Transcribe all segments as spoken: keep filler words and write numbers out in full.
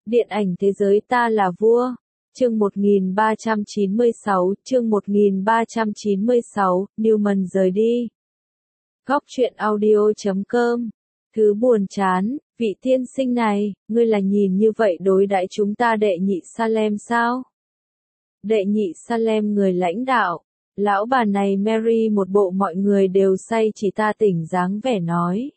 Điện ảnh thế giới ta là vua. Chương một nghìn ba trăm chín mươi sáu, chương một nghìn ba trăm chín mươi sáu, Newman rời đi. Góc truyện audio chấm com. Thứ buồn chán, vị tiên sinh này, ngươi là nhìn như vậy đối đãi chúng ta đệ nhị Salem sao? Đệ nhị Salem người lãnh đạo. Lão bà này Mary một bộ mọi người đều say chỉ ta tỉnh dáng vẻ nói.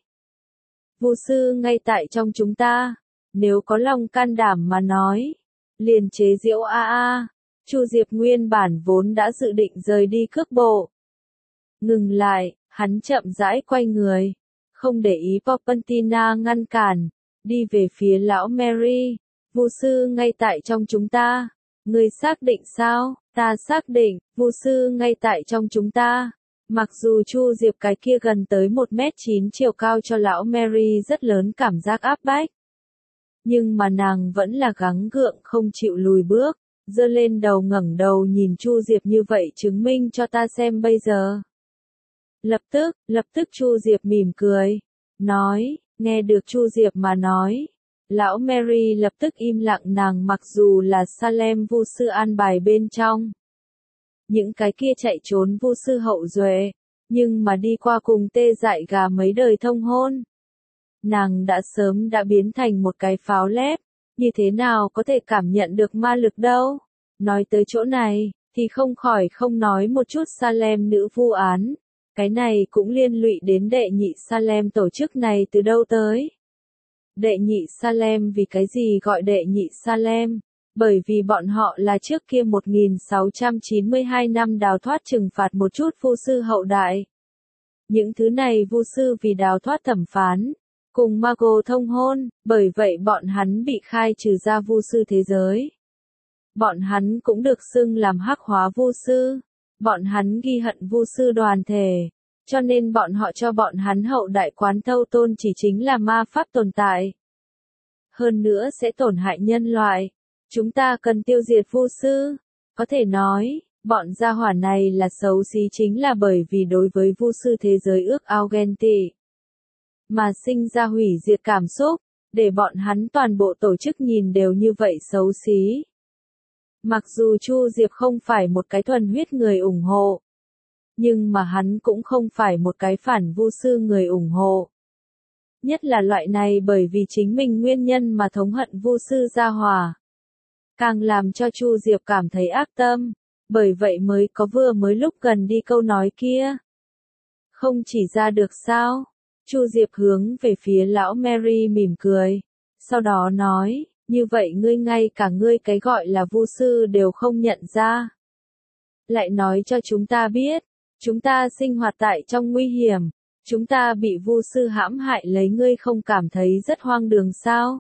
Vu sư ngay tại trong chúng ta, nếu có lòng can đảm mà nói, liền chế giễu a a. Chu Diệp nguyên bản vốn đã dự định rời đi cước bộ. Ngừng lại, hắn chậm rãi quay người, không để ý Popentina ngăn cản, đi về phía lão Mary. Vu sư ngay tại trong chúng ta, ngươi xác định sao? Ta xác định, vu sư ngay tại trong chúng ta. Mặc dù Chu Diệp cái kia gần tới một mét chín chiều cao cho lão Mary rất lớn cảm giác áp bách. Nhưng mà nàng vẫn là gắng gượng không chịu lùi bước, giơ lên đầu ngẩng đầu nhìn Chu Diệp như vậy chứng minh cho ta xem bây giờ. Lập tức, lập tức Chu Diệp mỉm cười, nói, nghe được Chu Diệp mà nói. Lão Mary lập tức im lặng nàng mặc dù là Salem vu sư an bài bên trong. Những cái kia chạy trốn vu sư hậu duệ, nhưng mà đi qua cùng tê dại gà mấy đời thông hôn. Nàng đã sớm đã biến thành một cái pháo lép, như thế nào có thể cảm nhận được ma lực đâu. Nói tới chỗ này, thì không khỏi không nói một chút Salem nữ vu án. Cái này cũng liên lụy đến đệ nhị Salem tổ chức này từ đâu tới. Đệ nhị Salem vì cái gì gọi đệ nhị Salem? Bởi vì bọn họ là trước kia một nghìn sáu trăm chín mươi hai năm đào thoát trừng phạt một chút vu sư hậu đại. Những thứ này vu sư vì đào thoát thẩm phán, cùng Mago thông hôn, bởi vậy bọn hắn bị khai trừ ra vu sư thế giới. Bọn hắn cũng được xưng làm hắc hóa vu sư. Bọn hắn ghi hận vu sư đoàn thể. Cho nên bọn họ cho bọn hắn hậu đại quán thâu tôn chỉ chính là ma pháp tồn tại. Hơn nữa sẽ tổn hại nhân loại. Chúng ta cần tiêu diệt vu sư. Có thể nói, bọn gia hỏa này là xấu xí chính là bởi vì đối với vu sư thế giới ước ao ghen tị. Mà sinh ra hủy diệt cảm xúc, để bọn hắn toàn bộ tổ chức nhìn đều như vậy xấu xí. Mặc dù Chu Diệp không phải một cái thuần huyết người ủng hộ, nhưng mà hắn cũng không phải một cái phản vu sư người ủng hộ. Nhất là loại này bởi vì chính mình nguyên nhân mà thống hận vu sư gia hỏa. Càng làm cho Chu Diệp cảm thấy ác tâm, bởi vậy mới có vừa mới lúc gần đi câu nói kia. Không chỉ ra được sao? Chu Diệp hướng về phía lão Mary mỉm cười, sau đó nói, như vậy ngươi ngay cả ngươi cái gọi là vu sư đều không nhận ra. Lại nói cho chúng ta biết, chúng ta sinh hoạt tại trong nguy hiểm, chúng ta bị vu sư hãm hại lấy ngươi không cảm thấy rất hoang đường sao?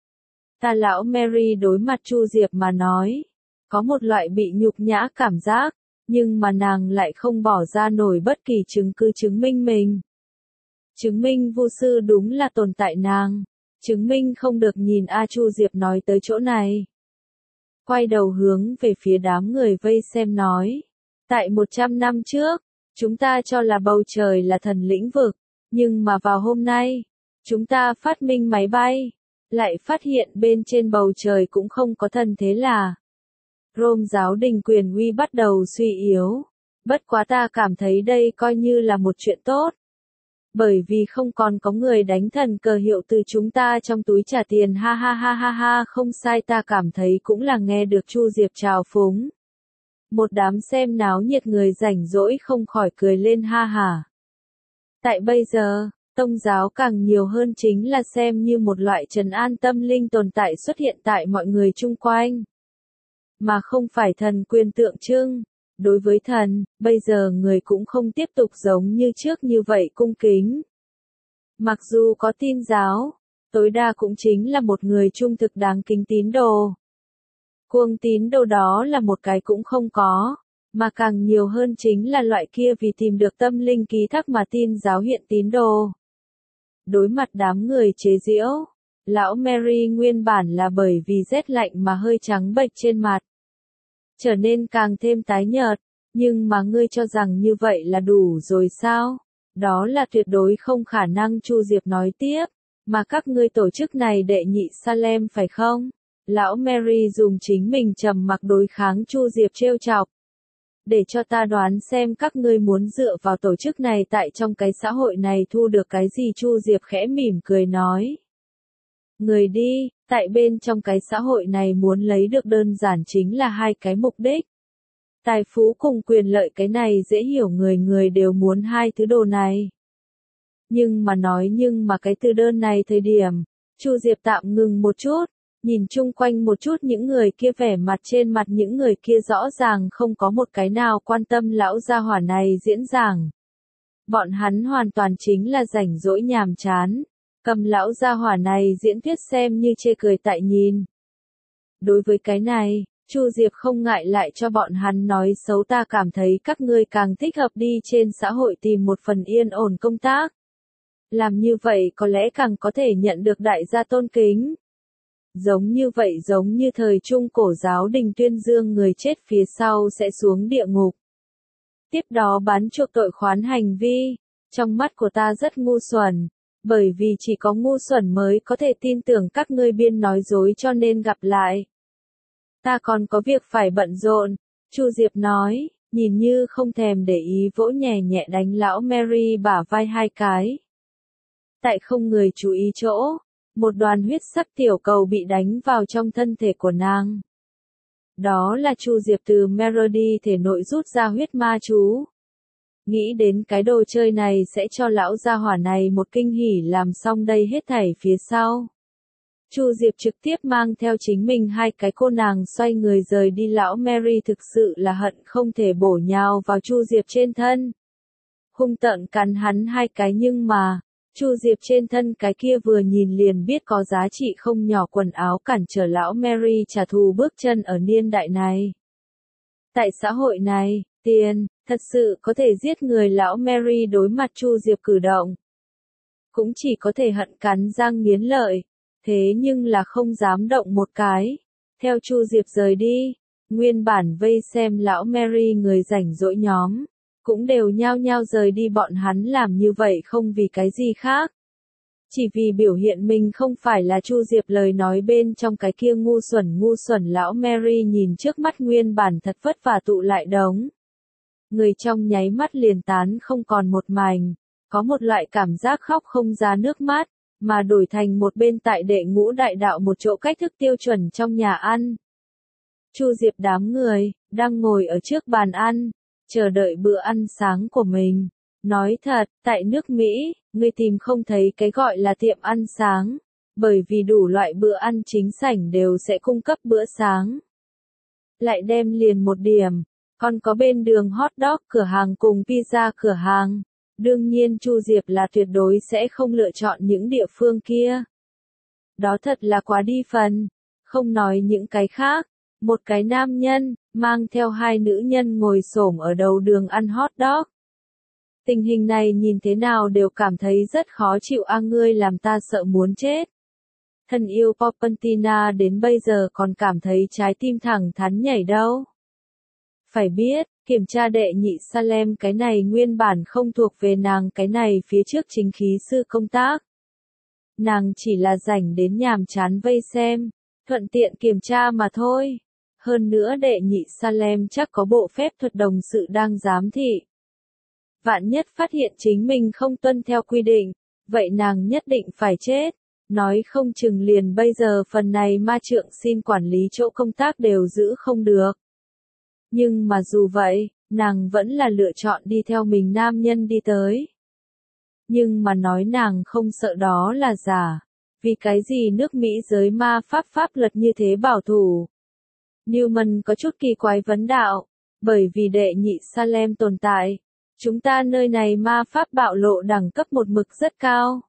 Ta lão Mary đối mặt Chu Diệp mà nói, có một loại bị nhục nhã cảm giác, nhưng mà nàng lại không bỏ ra nổi bất kỳ chứng cứ chứng minh mình. Chứng minh vu sư đúng là tồn tại nàng, chứng minh không được nhìn A Chu Diệp nói tới chỗ này. Quay đầu hướng về phía đám người vây xem nói, tại một trăm năm trước, chúng ta cho là bầu trời là thần lĩnh vực, nhưng mà vào hôm nay, chúng ta phát minh máy bay, lại phát hiện bên trên bầu trời cũng không có thần thế là. Rome giáo đình quyền uy bắt đầu suy yếu, bất quá ta cảm thấy đây coi như là một chuyện tốt. Bởi vì không còn có người đánh thần cờ hiệu từ chúng ta trong túi trả tiền ha ha ha ha ha không sai ta cảm thấy cũng là nghe được Chu Diệp trào phúng. Một đám xem náo nhiệt người rảnh rỗi không khỏi cười lên ha hả. Tại bây giờ, Tông giáo càng nhiều hơn chính là xem như một loại trấn an tâm linh tồn tại xuất hiện tại mọi người chung quanh. Mà không phải thần quyền tượng trưng. Đối với thần, bây giờ người cũng không tiếp tục giống như trước như vậy cung kính. Mặc dù có tin giáo, tối đa cũng chính là một người trung thực đáng kính tín đồ. Cuồng tín đồ đó là một cái cũng không có, mà càng nhiều hơn chính là loại kia vì tìm được tâm linh ký thác mà tin giáo hiện tín đồ. Đối mặt đám người chế giễu, lão Mary nguyên bản là bởi vì rét lạnh mà hơi trắng bệch trên mặt. Trở nên càng thêm tái nhợt, nhưng mà ngươi cho rằng như vậy là đủ rồi sao? Đó là tuyệt đối không khả năng Chu Diệp nói tiếp, mà các ngươi tổ chức này đệ nhị Salem phải không? Lão Mary dùng chính mình trầm mặc đối kháng Chu Diệp trêu chọc. Để cho ta đoán xem các ngươi muốn dựa vào tổ chức này tại trong cái xã hội này thu được cái gì. Chu Diệp khẽ mỉm cười nói. Người đi, tại bên trong cái xã hội này muốn lấy được đơn giản chính là hai cái mục đích. Tài phú cùng quyền lợi, cái này dễ hiểu, người người đều muốn hai thứ đồ này. Nhưng mà nói nhưng mà cái từ đơn này thời điểm, Chu Diệp tạm ngừng một chút, nhìn chung quanh một chút những người kia, vẻ mặt trên mặt những người kia rõ ràng không có một cái nào quan tâm lão gia hỏa này diễn giảng. Bọn hắn hoàn toàn chính là rảnh rỗi nhàm chán, cầm lão gia hỏa này diễn thuyết xem như chê cười tại nhìn. Đối với cái này, Chu Diệp không ngại lại cho bọn hắn nói xấu, ta cảm thấy các ngươi càng thích hợp đi trên xã hội tìm một phần yên ổn công tác. Làm như vậy có lẽ càng có thể nhận được đại gia tôn kính. Giống như vậy, giống như thời Trung Cổ giáo đình tuyên dương người chết phía sau sẽ xuống địa ngục. Tiếp đó bán chuộc tội khoán hành vi. Trong mắt của ta rất ngu xuẩn, bởi vì chỉ có ngu xuẩn mới có thể tin tưởng các ngươi biên nói dối, cho nên gặp lại. Ta còn có việc phải bận rộn, Chu Diệp nói, nhìn như không thèm để ý vỗ nhẹ nhẹ đánh lão Mary bả vai hai cái. Tại không người chú ý chỗ, một đoàn huyết sắc tiểu cầu bị đánh vào trong thân thể của nàng. Đó là Chu Diệp từ Melody thể nội rút ra huyết ma chú. Nghĩ đến cái đồ chơi này sẽ cho lão gia hỏa này một kinh hỉ, làm xong đây hết thảy phía sau. Chu Diệp trực tiếp mang theo chính mình hai cái cô nàng xoay người rời đi. Lão Mary thực sự là hận không thể bổ nhào vào Chu Diệp trên thân. Hung tợn cắn hắn hai cái, nhưng mà, Chu Diệp trên thân cái kia vừa nhìn liền biết có giá trị không nhỏ quần áo cản trở lão Mary trả thù bước chân ở niên đại này. Tại xã hội này, tiền, thật sự có thể giết người. Lão Mary đối mặt Chu Diệp cử động, cũng chỉ có thể hận cắn răng nghiến lợi, thế nhưng là không dám động một cái. Theo Chu Diệp rời đi, nguyên bản vây xem lão Mary người rảnh rỗi nhóm, cũng đều nhao nhao rời đi. Bọn hắn làm như vậy không vì cái gì khác, chỉ vì biểu hiện mình không phải là Chu Diệp lời nói bên trong cái kia ngu xuẩn ngu xuẩn. Lão Mary nhìn trước mắt nguyên bản thật vất vả tụ lại đống người, trong nháy mắt liền tán không còn một mảnh, có một loại cảm giác khóc không ra nước mắt, mà đổi thành một bên tại đệ ngũ đại đạo một chỗ cách thức tiêu chuẩn trong nhà ăn. Chu Diệp đám người, đang ngồi ở trước bàn ăn, chờ đợi bữa ăn sáng của mình. Nói thật, tại nước Mỹ, người tìm không thấy cái gọi là tiệm ăn sáng, bởi vì đủ loại bữa ăn chính sảnh đều sẽ cung cấp bữa sáng. Lại đem liền một điểm, còn có bên đường hot dog cửa hàng cùng pizza cửa hàng. Đương nhiên Chu Diệp là tuyệt đối sẽ không lựa chọn những địa phương kia. Đó thật là quá đi phần. Không nói những cái khác, một cái nam nhân, mang theo hai nữ nhân ngồi xổm ở đầu đường ăn hot dog. Tình hình này nhìn thế nào đều cảm thấy rất khó chịu. A, ngươi làm ta sợ muốn chết. Thân yêu Popentina đến bây giờ còn cảm thấy trái tim thẳng thắn nhảy đâu. Phải biết, kiểm tra đệ nhị Salem cái này nguyên bản không thuộc về nàng, cái này phía trước chính khí sư công tác. Nàng chỉ là rảnh đến nhàm chán vây xem, thuận tiện kiểm tra mà thôi. Hơn nữa đệ nhị Salem chắc có bộ phép thuật đồng sự đang giám thị. Vạn nhất phát hiện chính mình không tuân theo quy định, vậy nàng nhất định phải chết. Nói không chừng liền bây giờ phần này ma trượng xin quản lý chỗ công tác đều giữ không được. Nhưng mà dù vậy, nàng vẫn là lựa chọn đi theo mình nam nhân đi tới. Nhưng mà nói nàng không sợ đó là giả. Vì cái gì nước Mỹ giới ma pháp pháp luật như thế bảo thủ? Newman có chút kỳ quái vấn đạo. Bởi vì đệ nhị Salem tồn tại, chúng ta nơi này ma pháp bạo lộ đẳng cấp một mực rất cao.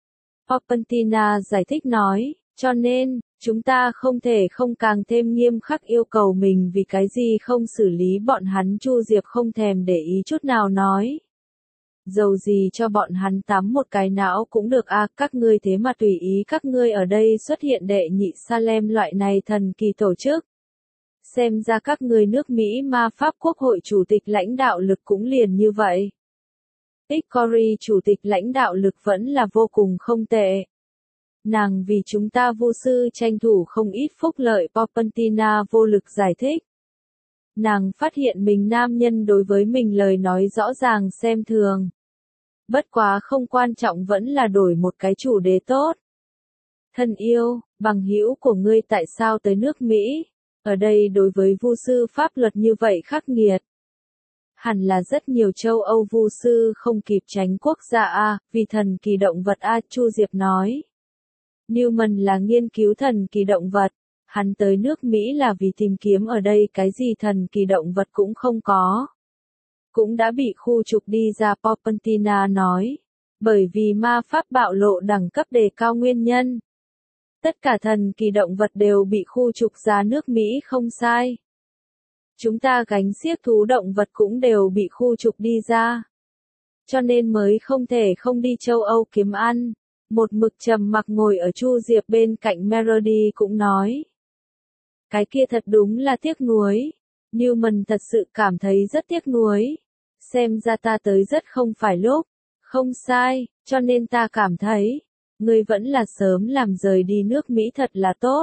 Popentina giải thích nói, cho nên, chúng ta không thể không càng thêm nghiêm khắc yêu cầu mình. Vì cái gì không xử lý bọn hắn? Chu Diệp không thèm để ý chút nào nói. Dầu gì cho bọn hắn tắm một cái não cũng được a, à, các ngươi thế mà tùy ý các ngươi ở đây xuất hiện đệ nhị Salem loại này thần kỳ tổ chức. Xem ra các ngươi nước Mỹ ma pháp quốc hội chủ tịch lãnh đạo lực cũng liền như vậy. Hickory chủ tịch lãnh đạo lực vẫn là vô cùng không tệ. Nàng vì chúng ta vô sư tranh thủ không ít phúc lợi. Palpentina vô lực giải thích. Nàng phát hiện mình nam nhân đối với mình lời nói rõ ràng xem thường. Bất quá không quan trọng vẫn là đổi một cái chủ đề tốt. Thân yêu, bằng hữu của ngươi tại sao tới nước Mỹ? Ở đây đối với vu sư pháp luật như vậy khắc nghiệt. Hẳn là rất nhiều châu Âu vu sư không kịp tránh quốc gia A, vì thần kỳ động vật A, Chu Diệp nói. Newman là nghiên cứu thần kỳ động vật. Hắn tới nước Mỹ là vì tìm kiếm ở đây cái gì thần kỳ động vật cũng không có. Cũng đã bị khu trục đi ra. Palpentina nói. Bởi vì ma pháp bạo lộ đẳng cấp đề cao nguyên nhân. Tất cả thần kỳ động vật đều bị khu trục ra nước Mỹ không sai. Chúng ta gánh xiếc thú động vật cũng đều bị khu trục đi ra. Cho nên mới không thể không đi châu Âu kiếm ăn. Một mực trầm mặc ngồi ở Chu Diệp bên cạnh Melody cũng nói. Cái kia thật đúng là tiếc nuối. Newman thật sự cảm thấy rất tiếc nuối. Xem ra ta tới rất không phải lúc. Không sai, cho nên ta cảm thấy. Ngươi vẫn là sớm làm rời đi nước Mỹ thật là tốt.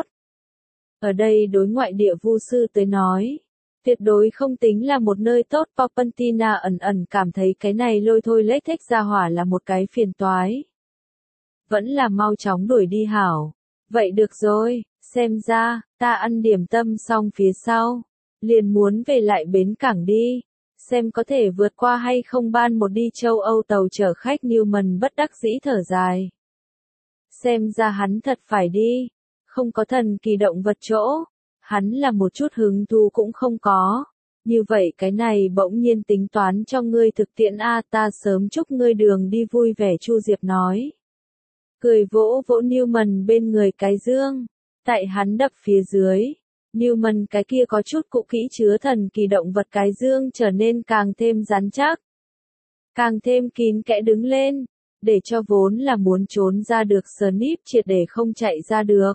Ở đây đối ngoại địa vu sư tới nói. Tuyệt đối không tính là một nơi tốt. Palpentina ẩn ẩn cảm thấy cái này lôi thôi lết thích ra hỏa là một cái phiền toái. Vẫn là mau chóng đuổi đi hảo. Vậy được rồi, xem ra, ta ăn điểm tâm xong phía sau. Liền muốn về lại bến cảng đi. Xem có thể vượt qua hay không ban một đi châu Âu tàu chở khách. Newman bất đắc dĩ thở dài. Xem ra hắn thật phải đi. Không có thần kỳ động vật chỗ. Hắn là một chút hứng thú cũng không có. Như vậy cái này bỗng nhiên tính toán cho ngươi thực tiễn a, ta sớm chúc ngươi đường đi vui vẻ. Chu Diệp nói. Cười vỗ vỗ Newman bên người cái dương. Tại hắn đập phía dưới. Newman cái kia có chút cũ kỹ chứa thần kỳ động vật cái dương trở nên càng thêm rắn chắc. Càng thêm kín kẽ đứng lên. Để cho vốn là muốn trốn ra được Snip triệt để không chạy ra được.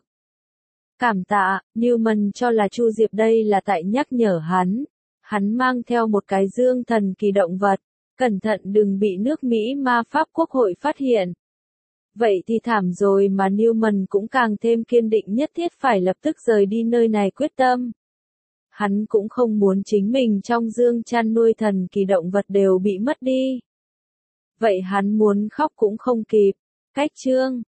Cảm tạ, Newman cho là Chu Diệp đây là tại nhắc nhở hắn. Hắn mang theo một cái dương thần kỳ động vật. Cẩn thận đừng bị nước Mỹ ma pháp quốc hội phát hiện. Vậy thì thảm rồi mà Newman cũng càng thêm kiên định nhất thiết phải lập tức rời đi nơi này quyết tâm. Hắn cũng không muốn chính mình trong dương chăn nuôi thần kỳ động vật đều bị mất đi. Vậy hắn muốn khóc cũng không kịp. Cách chương